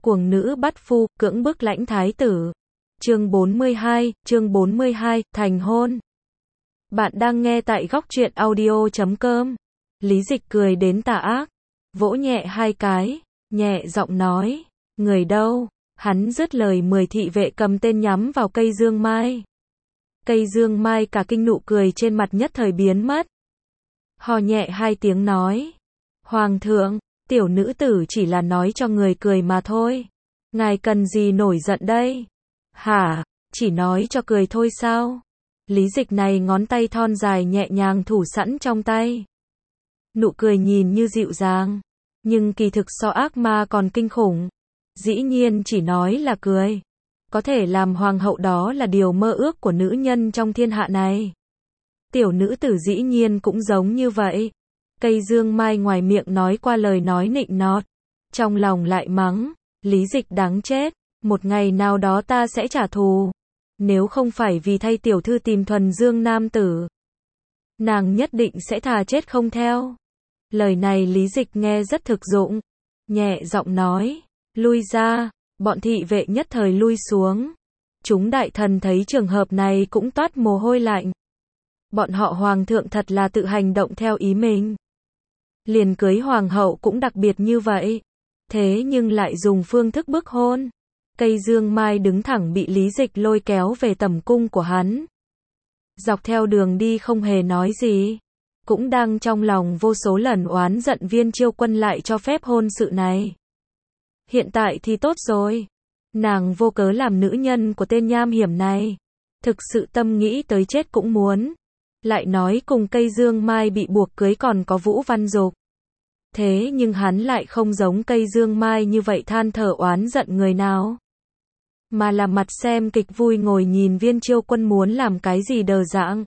Cuồng nữ bắt phu, cưỡng bức lãnh thái tử. Chương 42, thành hôn. Bạn đang nghe tại góc truyện audio.com. Lý Dịch cười đến tà ác, vỗ nhẹ hai cái, nhẹ giọng nói, người đâu? Hắn dứt lời 10 thị vệ cầm tên nhắm vào cây dương mai. Cây dương mai cả kinh, nụ cười trên mặt nhất thời biến mất. Hò nhẹ hai tiếng nói, Hoàng thượng, tiểu nữ tử chỉ là nói cho người cười mà thôi. Ngài cần gì nổi giận đây? Hả, chỉ nói cho cười thôi sao? Lý Dịch này ngón tay thon dài nhẹ nhàng thủ sẵn trong tay. Nụ cười nhìn như dịu dàng, nhưng kỳ thực so ác ma còn kinh khủng. Dĩ nhiên chỉ nói là cười. Có thể làm hoàng hậu đó là điều mơ ước của nữ nhân trong thiên hạ này. Tiểu nữ tử dĩ nhiên cũng giống như vậy. Cây dương mai ngoài miệng nói qua lời nói nịnh nọt, trong lòng lại mắng, Lý Dịch đáng chết, một ngày nào đó ta sẽ trả thù. Nếu không phải vì thay tiểu thư tìm thuần dương nam tử, nàng nhất định sẽ thà chết không theo. Lời này Lý Dịch nghe rất thực dụng, nhẹ giọng nói, lui ra. Bọn thị vệ nhất thời lui xuống. Chúng đại thần thấy trường hợp này cũng toát mồ hôi lạnh. Bọn họ hoàng thượng thật là tự hành động theo ý mình. Liền cưới hoàng hậu cũng đặc biệt như vậy. Thế nhưng lại dùng phương thức bức hôn. Cây dương mai đứng thẳng bị Lý Dịch lôi kéo về tẩm cung của hắn. Dọc theo đường đi không hề nói gì. Cũng đang trong lòng vô số lần oán giận Viên Chiêu Quân lại cho phép hôn sự này. Hiện tại thì tốt rồi. Nàng vô cớ làm nữ nhân của tên nham hiểm này. Thực sự tâm nghĩ tới chết cũng muốn. Lại nói cùng cây dương mai bị buộc cưới còn có Vũ Văn Dục. Thế nhưng hắn lại không giống cây dương mai như vậy than thở oán giận người nào. Mà là mặt xem kịch vui ngồi nhìn Viên Chiêu Quân muốn làm cái gì đờ dạng.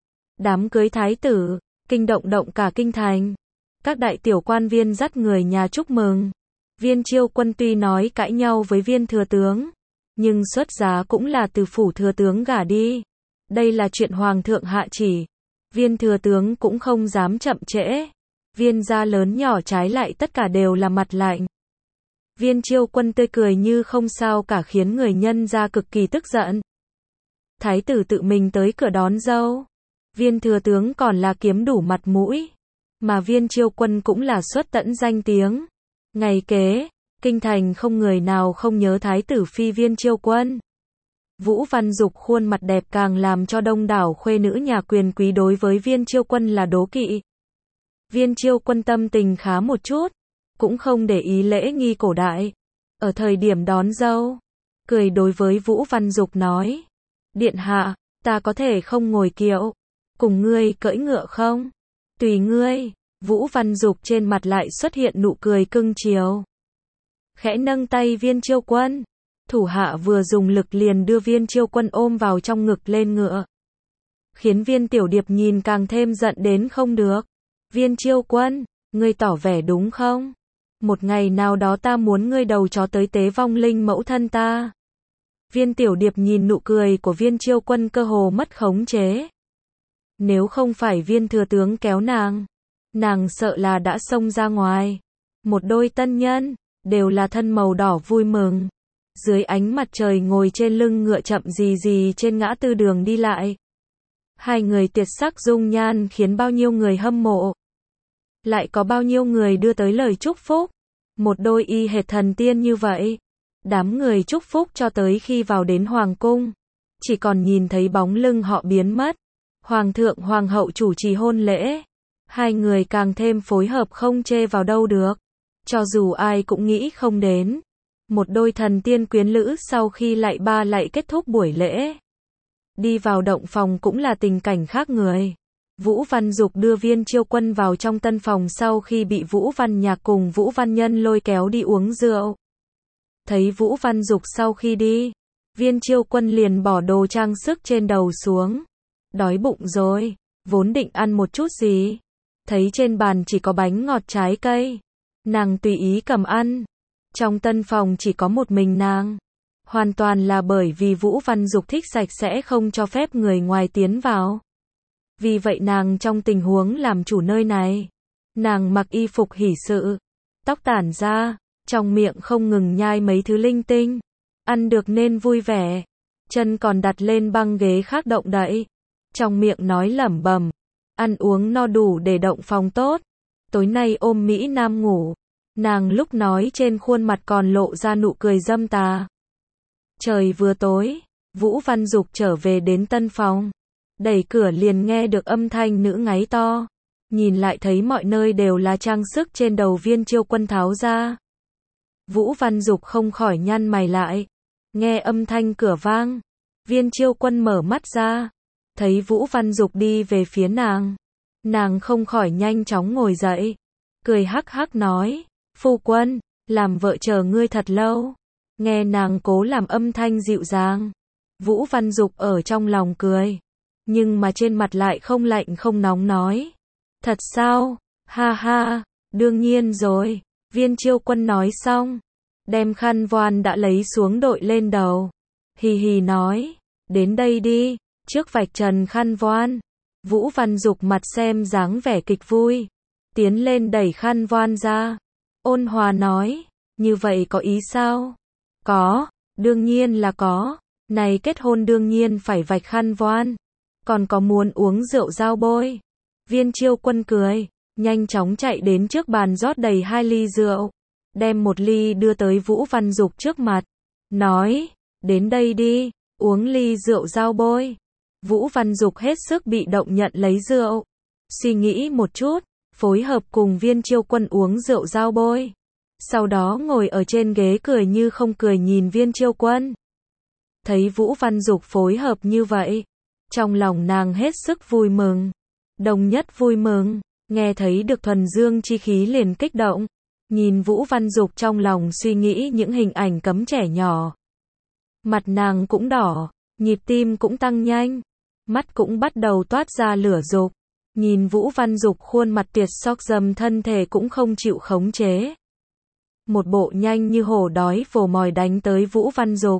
Đám cưới thái tử, kinh động cả kinh thành. Các đại tiểu quan viên dắt người nhà chúc mừng. Viên Chiêu Quân tuy nói cãi nhau với Viên thừa tướng, nhưng xuất giá cũng là từ phủ thừa tướng gả đi. Đây là chuyện hoàng thượng hạ chỉ. Viên thừa tướng cũng không dám chậm trễ. Viên gia lớn nhỏ trái lại tất cả đều là mặt lạnh. Viên Chiêu Quân tươi cười như không sao cả khiến người nhân gia cực kỳ tức giận. Thái tử tự mình tới cửa đón dâu. Viên thừa tướng còn là kiếm đủ mặt mũi. Mà Viên Chiêu Quân cũng là xuất tận danh tiếng. Ngày kế, kinh thành không người nào không nhớ thái tử phi Viên Chiêu Quân. Vũ Văn Dục khuôn mặt đẹp càng làm cho đông đảo khuê nữ nhà quyền quý đối với Viên Chiêu Quân là đố kỵ. Viên Chiêu Quân tâm tình khá một chút, cũng không để ý lễ nghi cổ đại. Ở thời điểm đón dâu, cười đối với Vũ Văn Dục nói, điện hạ, ta có thể không ngồi kiệu, cùng ngươi cưỡi ngựa không? Tùy ngươi. Vũ Văn Dục trên mặt lại xuất hiện nụ cười cưng chiều. Khẽ nâng tay Viên Chiêu Quân. Thủ hạ vừa dùng lực liền đưa Viên Chiêu Quân ôm vào trong ngực lên ngựa. Khiến Viên Tiểu Điệp nhìn càng thêm giận đến không được. Viên Chiêu Quân, ngươi tỏ vẻ đúng không? Một ngày nào đó ta muốn ngươi đầu chó tới tế vong linh mẫu thân ta. Viên Tiểu Điệp nhìn nụ cười của Viên Chiêu Quân cơ hồ mất khống chế. Nếu không phải Viên thừa tướng kéo nàng sợ là đã xông ra ngoài. Một đôi tân nhân, đều là thân màu đỏ vui mừng. Dưới ánh mặt trời ngồi trên lưng ngựa chậm gì trên ngã tư đường đi lại. Hai người tuyệt sắc dung nhan khiến bao nhiêu người hâm mộ. Lại có bao nhiêu người đưa tới lời chúc phúc. Một đôi y hệt thần tiên như vậy. Đám người chúc phúc cho tới khi vào đến hoàng cung. Chỉ còn nhìn thấy bóng lưng họ biến mất. Hoàng thượng hoàng hậu chủ trì hôn lễ. Hai người càng thêm phối hợp không chê vào đâu được. Cho dù ai cũng nghĩ không đến. Một đôi thần tiên quyến lữ sau khi lại kết thúc buổi lễ. Đi vào động phòng cũng là tình cảnh khác người. Vũ Văn Dục đưa Viên Chiêu Quân vào trong tân phòng sau khi bị Vũ Văn Nhạc cùng Vũ Văn Nhân lôi kéo đi uống rượu. Thấy Vũ Văn Dục sau khi đi, Viên Chiêu Quân liền bỏ đồ trang sức trên đầu xuống. Đói bụng rồi, vốn định ăn một chút gì. Thấy trên bàn chỉ có bánh ngọt trái cây. Nàng tùy ý cầm ăn. Trong tân phòng chỉ có một mình nàng. Hoàn toàn là bởi vì Vũ Văn Dục thích sạch sẽ không cho phép người ngoài tiến vào. Vì vậy nàng trong tình huống làm chủ nơi này. Nàng mặc y phục hỷ sự. Tóc tản ra, trong miệng không ngừng nhai mấy thứ linh tinh. Ăn được nên vui vẻ. Chân còn đặt lên băng ghế khác động đậy. Trong miệng nói lẩm bẩm. Ăn uống no đủ để động phòng tốt. Tối nay ôm Mỹ Nam ngủ. Nàng lúc nói trên khuôn mặt còn lộ ra nụ cười dâm tà. Trời vừa tối, Vũ Văn Dục trở về đến tân phòng. Đẩy cửa liền nghe được âm thanh nữ ngáy to. Nhìn lại thấy mọi nơi đều là trang sức trên đầu Viên Chiêu Quân tháo ra. Vũ Văn Dục không khỏi nhăn mày lại. Nghe âm thanh cửa vang. Viên Chiêu Quân mở mắt ra. Thấy Vũ Văn Dục đi về phía nàng. Nàng không khỏi nhanh chóng ngồi dậy. Cười hắc hắc nói. Phu quân, làm vợ chờ ngươi thật lâu. Nghe nàng cố làm âm thanh dịu dàng. Vũ Văn Dục ở trong lòng cười. Nhưng mà trên mặt lại không lạnh không nóng nói. Thật sao? Ha ha, đương nhiên rồi. Viên Chiêu Quân nói xong. Đem khăn voan đã lấy xuống đội lên đầu. Hì hì nói. Đến đây đi, trước vạch trần khăn voan. Vũ Văn Dục mặt xem dáng vẻ kịch vui. Tiến lên đẩy khăn voan ra. Ôn hòa nói. Như vậy có ý sao? Có, đương nhiên là có. Này kết hôn đương nhiên phải vạch khăn voan. Còn có muốn uống rượu dao bôi. Viên Chiêu Quân cười. Nhanh chóng chạy đến trước bàn rót đầy 2 ly rượu. Đem 1 ly đưa tới Vũ Văn Dục trước mặt. Nói. Đến đây đi. Uống ly rượu dao bôi. Vũ Văn Dục hết sức bị động nhận lấy rượu. Suy nghĩ một chút. Phối hợp cùng Viên Chiêu Quân uống rượu dao bôi. Sau đó ngồi ở trên ghế cười như không cười nhìn Viên Chiêu Quân. Thấy Vũ Văn Dục phối hợp như vậy. Trong lòng nàng hết sức vui mừng. Đồng nhất vui mừng. Nghe thấy được thuần dương chi khí liền kích động. Nhìn Vũ Văn Dục trong lòng suy nghĩ những hình ảnh cấm trẻ nhỏ. Mặt nàng cũng đỏ. Nhịp tim cũng tăng nhanh. Mắt cũng bắt đầu toát ra lửa dục. Nhìn Vũ Văn Dục khuôn mặt tiệt sóc dầm thân thể cũng không chịu khống chế. Một bộ nhanh như hổ đói vồ mồi đánh tới Vũ Văn Dục.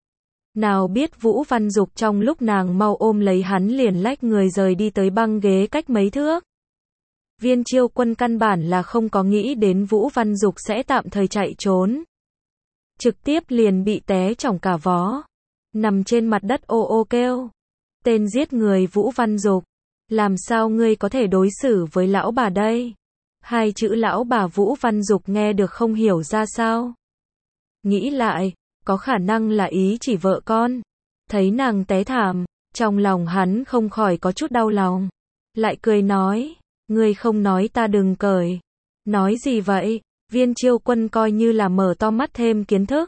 Nào biết Vũ Văn Dục trong lúc nàng mau ôm lấy hắn liền lách người rời đi tới băng ghế cách mấy thước. Viên Chiêu Quân căn bản là không có nghĩ đến Vũ Văn Dục sẽ tạm thời chạy trốn. Trực tiếp liền bị té chỏng cả vó. Nằm trên mặt đất ô ô kêu. Tên giết người Vũ Văn Dục. Làm sao ngươi có thể đối xử với lão bà đây? 2 chữ lão bà Vũ Văn Dục nghe được không hiểu ra sao. Nghĩ lại, có khả năng là ý chỉ vợ con. Thấy nàng té thảm, trong lòng hắn không khỏi có chút đau lòng. Lại cười nói, ngươi không nói ta đừng cởi. Nói gì vậy? Viên Chiêu Quân coi như là mở to mắt thêm kiến thức.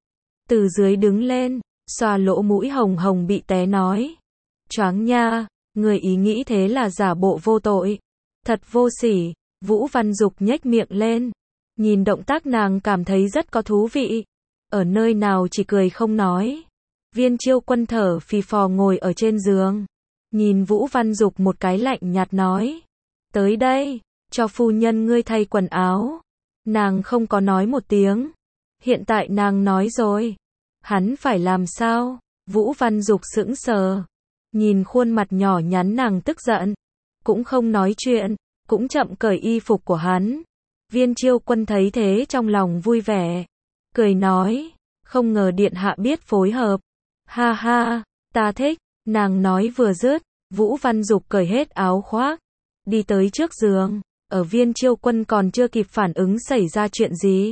Từ dưới đứng lên, xoa lỗ mũi hồng hồng bị té nói. Choáng nha, người ý nghĩ thế là giả bộ vô tội. Thật vô sỉ. Vũ Văn Dục nhếch miệng lên. Nhìn động tác nàng cảm thấy rất có thú vị. Ở nơi nào chỉ cười không nói. Viên Chiêu Quân thở phì phò ngồi ở trên giường. Nhìn Vũ Văn Dục một cái lạnh nhạt nói. Tới đây, cho phu nhân ngươi thay quần áo. Nàng không có nói một tiếng. Hiện tại nàng nói rồi. Hắn phải làm sao? Vũ Văn Dục sững sờ. Nhìn khuôn mặt nhỏ nhắn nàng tức giận. Cũng không nói chuyện. Cũng chậm cởi y phục của hắn. Viên Chiêu Quân thấy thế trong lòng vui vẻ. Cười nói. Không ngờ điện hạ biết phối hợp. Ha ha, ta thích. Nàng nói vừa dứt. Vũ Văn Dục cởi hết áo khoác. Đi tới trước giường. Ở Viên Chiêu Quân còn chưa kịp phản ứng xảy ra chuyện gì.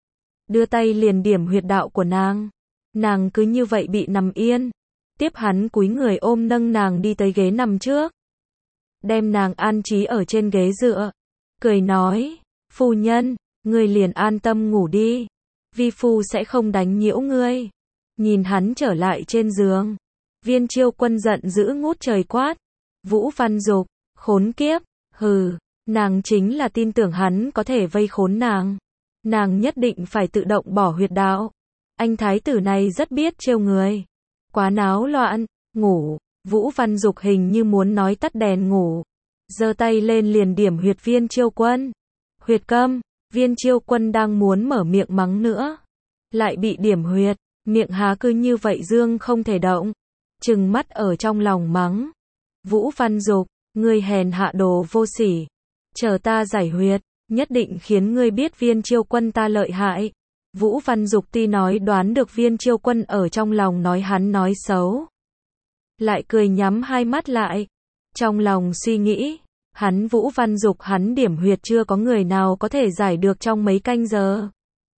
Đưa tay liền điểm huyệt đạo của nàng. Nàng cứ như vậy bị nằm yên. Tiếp hắn cúi người ôm nâng nàng đi tới ghế nằm trước. Đem nàng an trí ở trên ghế dựa. Cười nói. Phu nhân, ngươi liền an tâm ngủ đi. Vi phu sẽ không đánh nhiễu ngươi. Nhìn hắn trở lại trên giường. Viên Chiêu Quân giận dữ ngút trời quát. Vũ Văn Dục, khốn kiếp. Hừ, nàng chính là tin tưởng hắn có thể vây khốn nàng. Nàng nhất định phải tự động bỏ huyệt đạo. Anh thái tử này rất biết trêu người. Quá náo loạn, ngủ. Vũ Văn Dục hình như muốn nói tắt đèn ngủ. Giơ tay lên liền điểm huyệt Viên Chiêu Quân. Huyệt câm. Viên Chiêu Quân đang muốn mở miệng mắng nữa. Lại bị điểm huyệt. Miệng há cứ như vậy dương không thể động. Trừng mắt ở trong lòng mắng. Vũ Văn Dục, ngươi hèn hạ đồ vô sỉ. Chờ ta giải huyệt. nhất định khiến ngươi biết Viên Chiêu Quân ta lợi hại. Vũ Văn Dục tuy nói đoán được Viên Chiêu Quân ở trong lòng nói hắn nói xấu, lại cười nhắm hai mắt lại, trong lòng suy nghĩ, hắn Vũ Văn Dục hắn điểm huyệt chưa có người nào có thể giải được trong mấy canh giờ,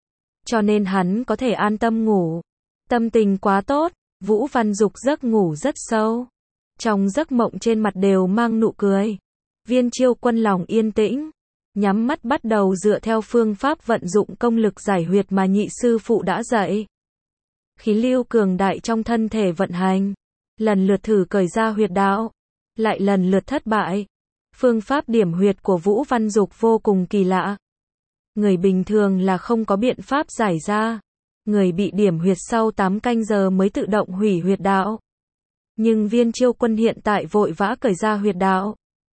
cho nên hắn có thể an tâm ngủ. Tâm tình quá tốt, Vũ Văn Dục giấc ngủ rất sâu, trong giấc mộng trên mặt đều mang nụ cười. Viên Chiêu Quân lòng yên tĩnh, nhắm mắt bắt đầu dựa theo phương pháp vận dụng công lực giải huyệt mà nhị sư phụ đã dạy. Khí lưu cường đại trong thân thể vận hành, lần lượt thử cởi ra huyệt đạo, lại lần lượt thất bại. Phương pháp điểm huyệt của Vũ Văn Dục vô cùng kỳ lạ. Người bình thường là không có biện pháp giải ra. Người bị điểm huyệt sau 8 canh giờ mới tự động hủy huyệt đạo. Nhưng Viên Chiêu Quân hiện tại vội vã cởi ra huyệt đạo,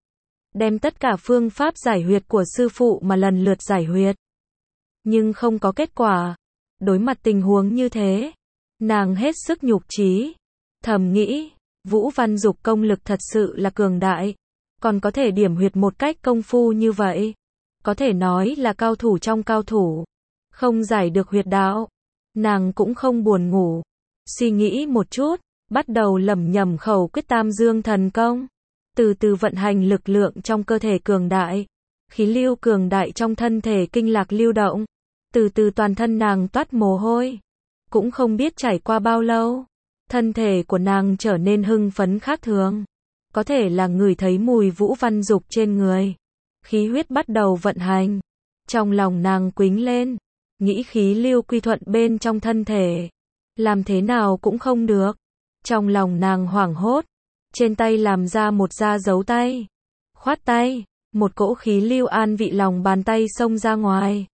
đem tất cả phương pháp giải huyệt của sư phụ mà lần lượt giải huyệt, nhưng không có kết quả. Đối mặt tình huống như thế, nàng hết sức nhục chí, thầm nghĩ, Vũ Văn Dục công lực thật sự là cường đại, còn có thể điểm huyệt một cách công phu như vậy, có thể nói là cao thủ trong cao thủ. Không giải được huyệt đạo, nàng cũng không buồn ngủ, suy nghĩ một chút, bắt đầu lẩm nhẩm khẩu quyết Tam Dương thần công, từ từ vận hành lực lượng trong cơ thể cường đại, khí lưu cường đại trong thân thể kinh lạc lưu động, từ từ toàn thân nàng toát mồ hôi. Cũng không biết trải qua bao lâu, thân thể của nàng trở nên hưng phấn khác thường, có thể là ngửi thấy mùi Vũ Văn Dục trên người, khí huyết bắt đầu vận hành, trong lòng nàng quĩnh lên, nghĩ khí lưu quy thuận bên trong thân thể, làm thế nào cũng không được, trong lòng nàng hoảng hốt, trên tay làm ra một da dấu tay, khoát tay, một cỗ khí lưu an vị lòng bàn tay xông ra ngoài,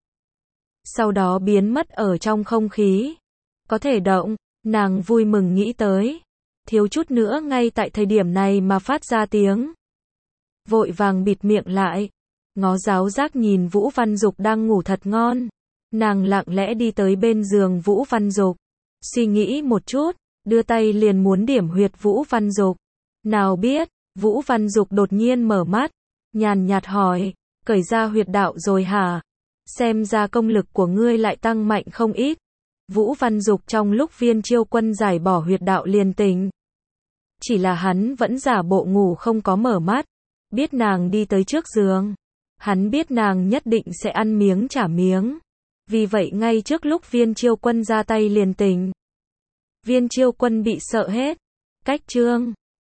sau đó biến mất ở trong không khí. Có thể động, nàng vui mừng nghĩ tới, thiếu chút nữa ngay tại thời điểm này mà phát ra tiếng, vội vàng bịt miệng lại, ngó giáo giác nhìn Vũ Văn Dục đang ngủ thật ngon, nàng lặng lẽ đi tới bên giường Vũ Văn Dục, suy nghĩ một chút, đưa tay liền muốn điểm huyệt Vũ Văn Dục, nào biết, Vũ Văn Dục đột nhiên mở mắt, nhàn nhạt hỏi, cởi ra huyệt đạo rồi hả? Xem ra công lực của ngươi lại tăng mạnh không ít. Vũ Văn Dục trong lúc Viên Chiêu Quân giải bỏ huyệt đạo liền tỉnh. Chỉ là hắn vẫn giả bộ ngủ không có mở mắt, biết nàng đi tới trước giường. Hắn biết nàng nhất định sẽ ăn miếng trả miếng. Vì vậy ngay trước lúc Viên Chiêu Quân ra tay liền tỉnh. Viên Chiêu Quân bị sợ hết. Cách chương